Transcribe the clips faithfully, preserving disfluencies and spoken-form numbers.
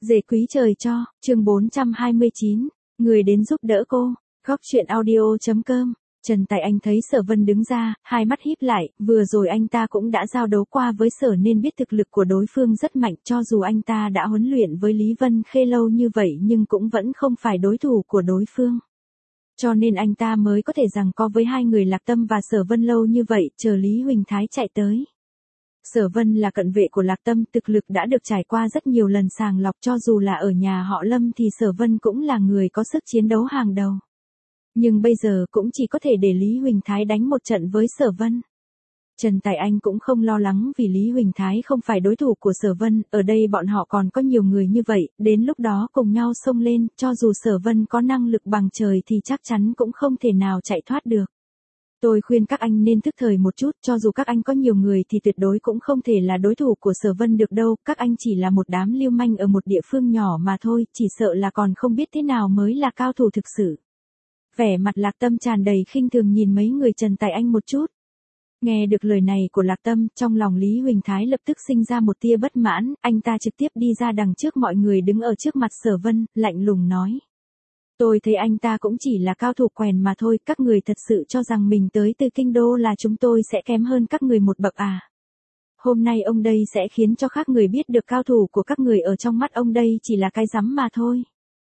Dề quý trời cho, chương bốn trăm hai mươi chín, người đến giúp đỡ cô, góc chuyện audio chấm com. Trần Tài Anh thấy Sở Vân đứng ra, hai mắt híp lại, vừa rồi anh ta cũng đã giao đấu qua với Sở nên biết thực lực của đối phương rất mạnh, cho dù anh ta đã huấn luyện với Lý Vân Khê lâu như vậy nhưng cũng vẫn không phải đối thủ của đối phương. Cho nên anh ta mới có thể giằng co với hai người Lạc Tâm và Sở Vân lâu như vậy, chờ Lý Huỳnh Thái chạy tới. Sở Vân là cận vệ của Lạc Tâm, thực lực đã được trải qua rất nhiều lần sàng lọc, cho dù là ở nhà họ Lâm thì Sở Vân cũng là người có sức chiến đấu hàng đầu. Nhưng bây giờ cũng chỉ có thể để Lý Huỳnh Thái đánh một trận với Sở Vân. Trần Tài Anh cũng không lo lắng vì Lý Huỳnh Thái không phải đối thủ của Sở Vân, ở đây bọn họ còn có nhiều người như vậy, đến lúc đó cùng nhau xông lên, cho dù Sở Vân có năng lực bằng trời thì chắc chắn cũng không thể nào chạy thoát được. Tôi khuyên các anh nên thức thời một chút, cho dù các anh có nhiều người thì tuyệt đối cũng không thể là đối thủ của Sở Vân được đâu, các anh chỉ là một đám lưu manh ở một địa phương nhỏ mà thôi, chỉ sợ là còn không biết thế nào mới là cao thủ thực sự. Vẻ mặt Lạc Tâm tràn đầy khinh thường nhìn mấy người Trần Tài Anh một chút. Nghe được lời này của Lạc Tâm, trong lòng Lý Huỳnh Thái lập tức sinh ra một tia bất mãn, anh ta trực tiếp đi ra đằng trước mọi người đứng ở trước mặt Sở Vân, lạnh lùng nói. Tôi thấy anh ta cũng chỉ là cao thủ quèn mà thôi, các người thật sự cho rằng mình tới từ kinh đô là chúng tôi sẽ kém hơn các người một bậc à. Hôm nay ông đây sẽ khiến cho các người biết được cao thủ của các người ở trong mắt ông đây chỉ là cái rắm mà thôi.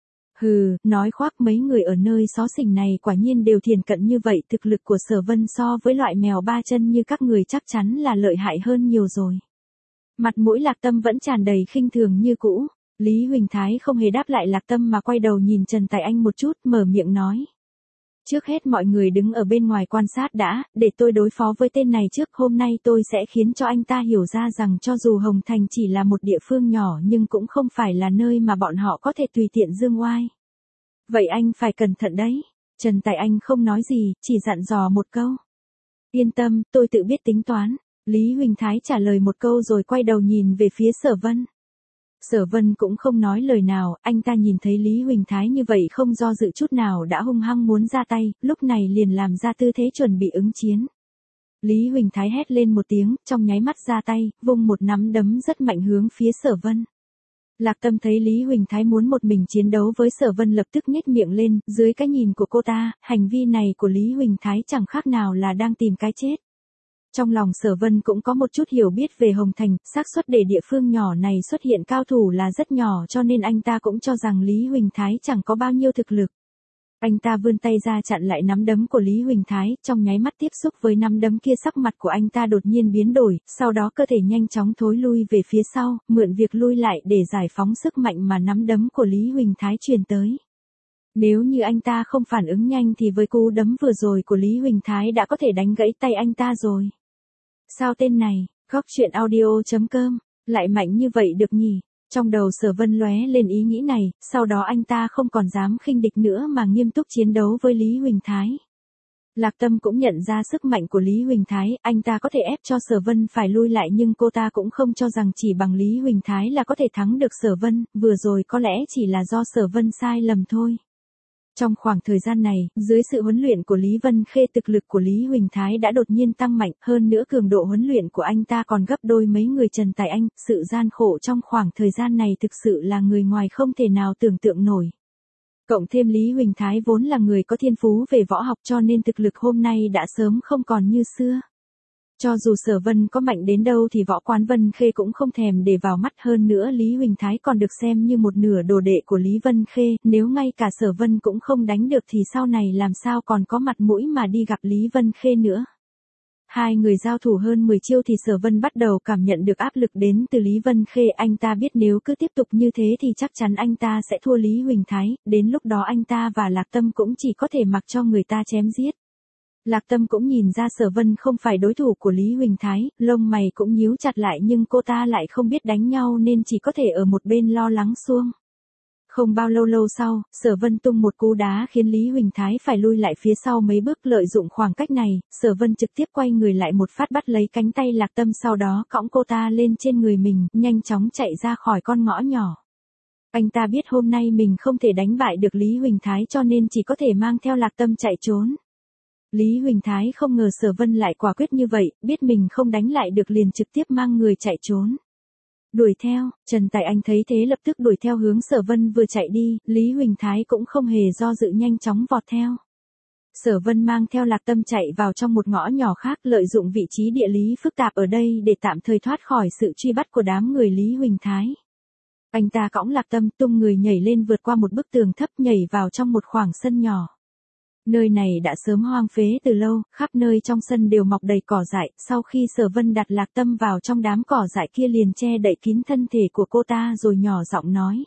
Hừ, nói khoác mấy người ở nơi xó xỉnh này quả nhiên đều thiền cận như vậy, thực lực của Sở Vân so với loại mèo ba chân như các người chắc chắn là lợi hại hơn nhiều rồi. Mặt mũi Lạc Tâm vẫn tràn đầy khinh thường như cũ. Lý Huỳnh Thái không hề đáp lại Lạc Tâm mà quay đầu nhìn Trần Tài Anh một chút, mở miệng nói. Trước hết mọi người đứng ở bên ngoài quan sát đã, để tôi đối phó với tên này trước, hôm nay tôi sẽ khiến cho anh ta hiểu ra rằng cho dù Hồng Thành chỉ là một địa phương nhỏ nhưng cũng không phải là nơi mà bọn họ có thể tùy tiện dương oai. Vậy anh phải cẩn thận đấy. Trần Tài Anh không nói gì, chỉ dặn dò một câu. Yên tâm, tôi tự biết tính toán. Lý Huỳnh Thái trả lời một câu rồi quay đầu nhìn về phía Sở Vân. Sở Vân cũng không nói lời nào, anh ta nhìn thấy Lý Huỳnh Thái như vậy không do dự chút nào đã hung hăng muốn ra tay, lúc này liền làm ra tư thế chuẩn bị ứng chiến. Lý Huỳnh Thái hét lên một tiếng, trong nháy mắt ra tay, vung một nắm đấm rất mạnh hướng phía Sở Vân. Lạc Tâm thấy Lý Huỳnh Thái muốn một mình chiến đấu với Sở Vân lập tức nhếch miệng lên, dưới cái nhìn của cô ta, hành vi này của Lý Huỳnh Thái chẳng khác nào là đang tìm cái chết. Trong lòng Sở Vân cũng có một chút hiểu biết về Hồng Thành, xác suất để địa phương nhỏ này xuất hiện cao thủ là rất nhỏ cho nên anh ta cũng cho rằng Lý Huỳnh Thái chẳng có bao nhiêu thực lực. Anh ta vươn tay ra chặn lại nắm đấm của Lý Huỳnh Thái, trong nháy mắt tiếp xúc với nắm đấm kia sắc mặt của anh ta đột nhiên biến đổi, sau đó cơ thể nhanh chóng thối lui về phía sau, mượn việc lui lại để giải phóng sức mạnh mà nắm đấm của Lý Huỳnh Thái truyền tới. Nếu như anh ta không phản ứng nhanh thì với cú đấm vừa rồi của Lý Huỳnh Thái đã có thể đánh gãy tay anh ta rồi. Sao tên này, góc chuyện audio chấm com, lại mạnh như vậy được nhỉ? Trong đầu Sở Vân lóe lên ý nghĩ này, sau đó anh ta không còn dám khinh địch nữa mà nghiêm túc chiến đấu với Lý Huỳnh Thái. Lạc Tâm cũng nhận ra sức mạnh của Lý Huỳnh Thái, anh ta có thể ép cho Sở Vân phải lui lại nhưng cô ta cũng không cho rằng chỉ bằng Lý Huỳnh Thái là có thể thắng được Sở Vân, vừa rồi có lẽ chỉ là do Sở Vân sai lầm thôi. Trong khoảng thời gian này, dưới sự huấn luyện của Lý Vân Khê thực lực của Lý Huỳnh Thái đã đột nhiên tăng mạnh, hơn nữa cường độ huấn luyện của anh ta còn gấp đôi mấy người Trần Tài Anh, sự gian khổ trong khoảng thời gian này thực sự là người ngoài không thể nào tưởng tượng nổi. Cộng thêm Lý Huỳnh Thái vốn là người có thiên phú về võ học cho nên thực lực hôm nay đã sớm không còn như xưa. Cho dù Sở Vân có mạnh đến đâu thì Võ Quán Vân Khê cũng không thèm để vào mắt, hơn nữa Lý Huỳnh Thái còn được xem như một nửa đồ đệ của Lý Vân Khê, nếu ngay cả Sở Vân cũng không đánh được thì sau này làm sao còn có mặt mũi mà đi gặp Lý Vân Khê nữa. Hai người giao thủ hơn mười chiêu thì Sở Vân bắt đầu cảm nhận được áp lực đến từ Lý Vân Khê, anh ta biết nếu cứ tiếp tục như thế thì chắc chắn anh ta sẽ thua Lý Huỳnh Thái, đến lúc đó anh ta và Lạc Tâm cũng chỉ có thể mặc cho người ta chém giết. Lạc Tâm cũng nhìn ra Sở Vân không phải đối thủ của Lý Huỳnh Thái, lông mày cũng nhíu chặt lại nhưng cô ta lại không biết đánh nhau nên chỉ có thể ở một bên lo lắng suông. Không bao lâu lâu sau, Sở Vân tung một cú đá khiến Lý Huỳnh Thái phải lui lại phía sau mấy bước, lợi dụng khoảng cách này, Sở Vân trực tiếp quay người lại một phát bắt lấy cánh tay Lạc Tâm, sau đó cõng cô ta lên trên người mình, nhanh chóng chạy ra khỏi con ngõ nhỏ. Anh ta biết hôm nay mình không thể đánh bại được Lý Huỳnh Thái cho nên chỉ có thể mang theo Lạc Tâm chạy trốn. Lý Huỳnh Thái không ngờ Sở Vân lại quả quyết như vậy, biết mình không đánh lại được liền trực tiếp mang người chạy trốn. Đuổi theo, Trần Tài Anh thấy thế lập tức đuổi theo hướng Sở Vân vừa chạy đi, Lý Huỳnh Thái cũng không hề do dự nhanh chóng vọt theo. Sở Vân mang theo Lạc Tâm chạy vào trong một ngõ nhỏ khác, lợi dụng vị trí địa lý phức tạp ở đây để tạm thời thoát khỏi sự truy bắt của đám người Lý Huỳnh Thái. Anh ta cõng Lạc Tâm tung người nhảy lên vượt qua một bức tường thấp nhảy vào trong một khoảng sân nhỏ. Nơi này đã sớm hoang phế từ lâu, khắp nơi trong sân đều mọc đầy cỏ dại, sau khi Sở Vân đặt Lạc Tâm vào trong đám cỏ dại kia liền che đậy kín thân thể của cô ta rồi nhỏ giọng nói.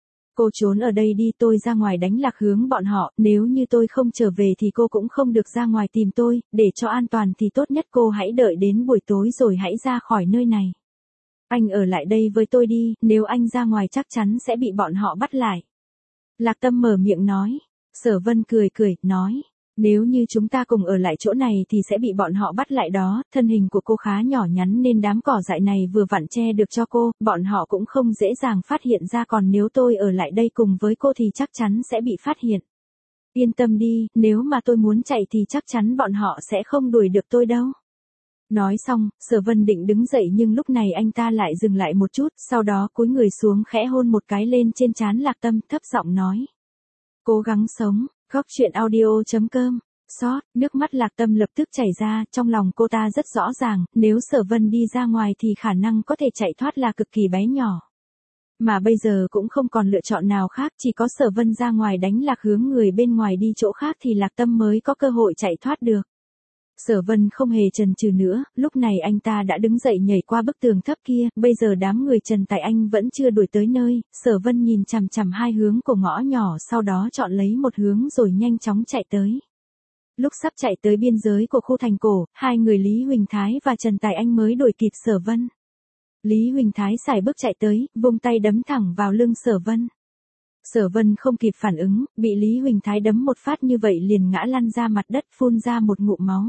Cô trốn ở đây đi, tôi ra ngoài đánh lạc hướng bọn họ, nếu như tôi không trở về thì cô cũng không được ra ngoài tìm tôi, để cho an toàn thì tốt nhất cô hãy đợi đến buổi tối rồi hãy ra khỏi nơi này. Anh ở lại đây với tôi đi, nếu anh ra ngoài chắc chắn sẽ bị bọn họ bắt lại. Lạc Tâm mở miệng nói. Sở Vân cười cười, nói. Nếu như chúng ta cùng ở lại chỗ này thì sẽ bị bọn họ bắt lại đó, thân hình của cô khá nhỏ nhắn nên đám cỏ dại này vừa vặn che được cho cô, bọn họ cũng không dễ dàng phát hiện ra, còn nếu tôi ở lại đây cùng với cô thì chắc chắn sẽ bị phát hiện. Yên tâm đi, nếu mà tôi muốn chạy thì chắc chắn bọn họ sẽ không đuổi được tôi đâu. Nói xong, Sở Vân định đứng dậy nhưng lúc này anh ta lại dừng lại một chút, sau đó cúi người xuống khẽ hôn một cái lên trên trán Lạc Tâm, thấp giọng nói. Cố gắng sống. Góc truyện audio chấm com. Xót, nước mắt Lạc Tâm lập tức chảy ra, trong lòng cô ta rất rõ ràng, nếu Sở Vân đi ra ngoài thì khả năng có thể chạy thoát là cực kỳ bé nhỏ. Mà bây giờ cũng không còn lựa chọn nào khác, chỉ có Sở Vân ra ngoài đánh lạc hướng người bên ngoài đi chỗ khác thì Lạc Tâm mới có cơ hội chạy thoát được. Sở Vân không hề chần chừ nữa, lúc này anh ta đã đứng dậy nhảy qua bức tường thấp kia, bây giờ đám người Trần Tài Anh vẫn chưa đuổi tới nơi, Sở Vân nhìn chằm chằm hai hướng của ngõ nhỏ sau đó chọn lấy một hướng rồi nhanh chóng chạy tới. Lúc sắp chạy tới biên giới của khu thành cổ, hai người Lý Huỳnh Thái và Trần Tài Anh mới đuổi kịp Sở Vân. Lý Huỳnh Thái sải bước chạy tới, vung tay đấm thẳng vào lưng Sở Vân. Sở Vân không kịp phản ứng, bị Lý Huỳnh Thái đấm một phát như vậy liền ngã lăn ra mặt đất phun ra một ngụm máu.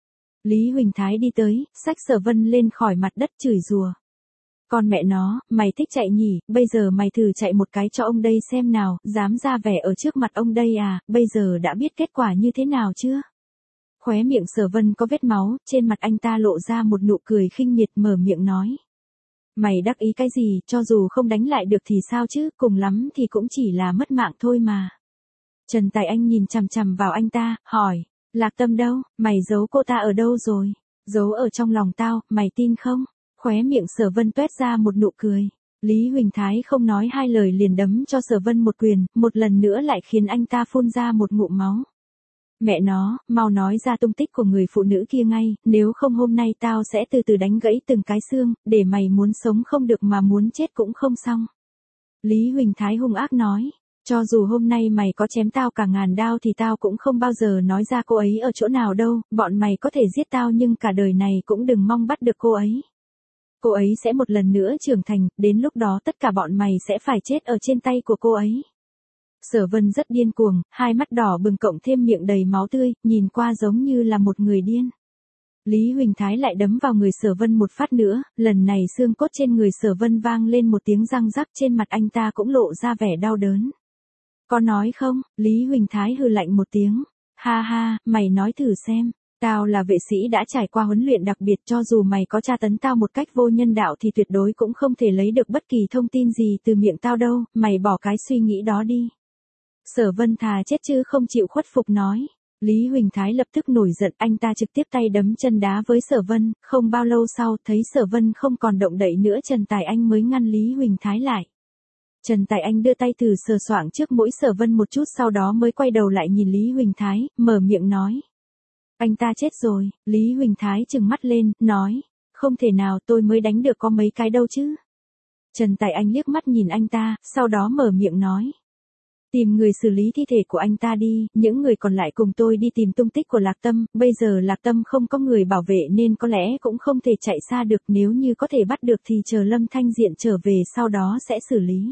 Lý Huỳnh Thái đi tới, xách Sở Vân lên khỏi mặt đất chửi rủa. Con mẹ nó, mày thích chạy nhỉ, bây giờ mày thử chạy một cái cho ông đây xem nào, dám ra vẻ ở trước mặt ông đây à, bây giờ đã biết kết quả như thế nào chưa? Khóe miệng Sở Vân có vết máu, trên mặt anh ta lộ ra một nụ cười khinh miệt mở miệng nói. Mày đắc ý cái gì, cho dù không đánh lại được thì sao chứ, cùng lắm thì cũng chỉ là mất mạng thôi mà. Trần Tài Anh nhìn chằm chằm vào anh ta, hỏi. Lạc Tâm đâu, mày giấu cô ta ở đâu rồi? Giấu ở trong lòng tao, mày tin không? Khóe miệng Sở Vân tuét ra một nụ cười. Lý Huỳnh Thái không nói hai lời liền đấm cho Sở Vân một quyền, một lần nữa lại khiến anh ta phun ra một ngụm máu. Mẹ nó, mau nói ra tung tích của người phụ nữ kia ngay, nếu không hôm nay tao sẽ từ từ đánh gãy từng cái xương, để mày muốn sống không được mà muốn chết cũng không xong. Lý Huỳnh Thái hung ác nói. Cho dù hôm nay mày có chém tao cả ngàn đao thì tao cũng không bao giờ nói ra cô ấy ở chỗ nào đâu, bọn mày có thể giết tao nhưng cả đời này cũng đừng mong bắt được cô ấy. Cô ấy sẽ một lần nữa trưởng thành, đến lúc đó tất cả bọn mày sẽ phải chết ở trên tay của cô ấy. Sở Vân rất điên cuồng, hai mắt đỏ bừng cộng thêm miệng đầy máu tươi, nhìn qua giống như là một người điên. Lý Huỳnh Thái lại đấm vào người Sở Vân một phát nữa, lần này xương cốt trên người Sở Vân vang lên một tiếng răng rắc, trên mặt anh ta cũng lộ ra vẻ đau đớn. Có nói không? Lý Huỳnh Thái hừ lạnh một tiếng. Ha ha, mày nói thử xem. Tao là vệ sĩ đã trải qua huấn luyện đặc biệt, cho dù mày có tra tấn tao một cách vô nhân đạo thì tuyệt đối cũng không thể lấy được bất kỳ thông tin gì từ miệng tao đâu, mày bỏ cái suy nghĩ đó đi. Sở Vân thà chết chứ không chịu khuất phục nói. Lý Huỳnh Thái lập tức nổi giận, anh ta trực tiếp tay đấm chân đá với Sở Vân, không bao lâu sau thấy Sở Vân không còn động đậy nữa Trần Tài Anh mới ngăn Lý Huỳnh Thái lại. Trần Tài Anh đưa tay từ sờ soạng trước mũi Sở Vân một chút sau đó mới quay đầu lại nhìn Lý Huỳnh Thái, mở miệng nói. Anh ta chết rồi, Lý Huỳnh Thái trừng mắt lên, nói, không thể nào tôi mới đánh được có mấy cái đâu chứ. Trần Tài Anh liếc mắt nhìn anh ta, sau đó mở miệng nói. Tìm người xử lý thi thể của anh ta đi, những người còn lại cùng tôi đi tìm tung tích của Lạc Tâm, bây giờ Lạc Tâm không có người bảo vệ nên có lẽ cũng không thể chạy xa được, nếu như có thể bắt được thì chờ Lâm Thanh Diện trở về sau đó sẽ xử lý.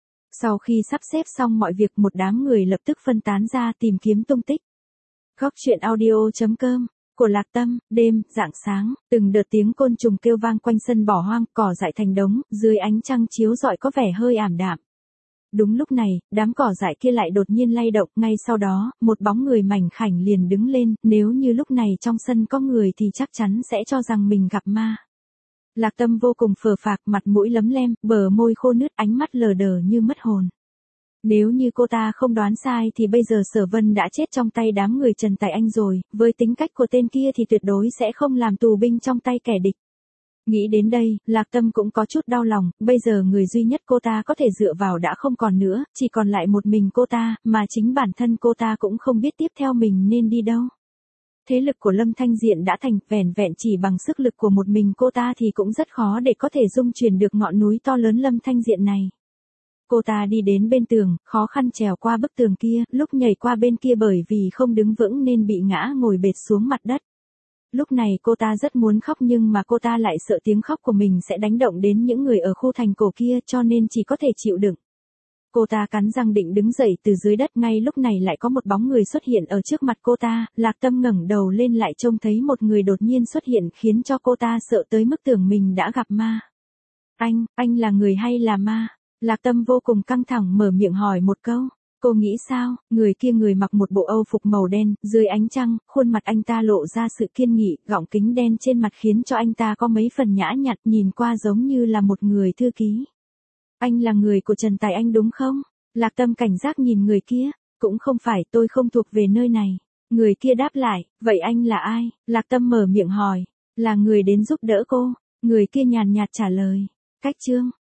Sau khi sắp xếp xong mọi việc một đám người lập tức phân tán ra tìm kiếm tung tích. Góc truyện audio chấm com. Của Lạc Tâm, đêm, rạng sáng, từng đợt tiếng côn trùng kêu vang quanh sân bỏ hoang, cỏ dại thành đống, dưới ánh trăng chiếu rọi có vẻ hơi ảm đạm. Đúng lúc này, đám cỏ dại kia lại đột nhiên lay động, ngay sau đó, một bóng người mảnh khảnh liền đứng lên, nếu như lúc này trong sân có người thì chắc chắn sẽ cho rằng mình gặp ma. Lạc Tâm vô cùng phờ phạc, mặt mũi lấm lem, bờ môi khô nứt, ánh mắt lờ đờ như mất hồn. Nếu như cô ta không đoán sai thì bây giờ Sở Vân đã chết trong tay đám người Trần Tài Anh rồi, với tính cách của tên kia thì tuyệt đối sẽ không làm tù binh trong tay kẻ địch. Nghĩ đến đây, Lạc Tâm cũng có chút đau lòng, bây giờ người duy nhất cô ta có thể dựa vào đã không còn nữa, chỉ còn lại một mình cô ta, mà chính bản thân cô ta cũng không biết tiếp theo mình nên đi đâu. Thế lực của Lâm Thanh Diện đã thành, vẻn vẹn chỉ bằng sức lực của một mình cô ta thì cũng rất khó để có thể dung chuyển được ngọn núi to lớn Lâm Thanh Diện này. Cô ta đi đến bên tường, khó khăn trèo qua bức tường kia, lúc nhảy qua bên kia bởi vì không đứng vững nên bị ngã ngồi bệt xuống mặt đất. Lúc này cô ta rất muốn khóc nhưng mà cô ta lại sợ tiếng khóc của mình sẽ đánh động đến những người ở khu thành cổ kia cho nên chỉ có thể chịu đựng. Cô ta cắn răng định đứng dậy từ dưới đất, ngay lúc này lại có một bóng người xuất hiện ở trước mặt cô ta, Lạc Tâm ngẩng đầu lên lại trông thấy một người đột nhiên xuất hiện khiến cho cô ta sợ tới mức tưởng mình đã gặp ma. Anh, anh là người hay là ma? Lạc Tâm vô cùng căng thẳng mở miệng hỏi một câu. Cô nghĩ sao? Người kia người mặc một bộ âu phục màu đen, dưới ánh trăng, khuôn mặt anh ta lộ ra sự kiên nghị, gọng kính đen trên mặt khiến cho anh ta có mấy phần nhã nhặn, nhìn qua giống như là một người thư ký. Anh là người của Trần Tài Anh đúng không? Lạc Tâm cảnh giác nhìn người kia. Cũng không phải, tôi không thuộc về nơi này. Người kia đáp lại, vậy anh là ai? Lạc Tâm mở miệng hỏi. Là người đến giúp đỡ cô. Người kia nhàn nhạt trả lời. Cách chương.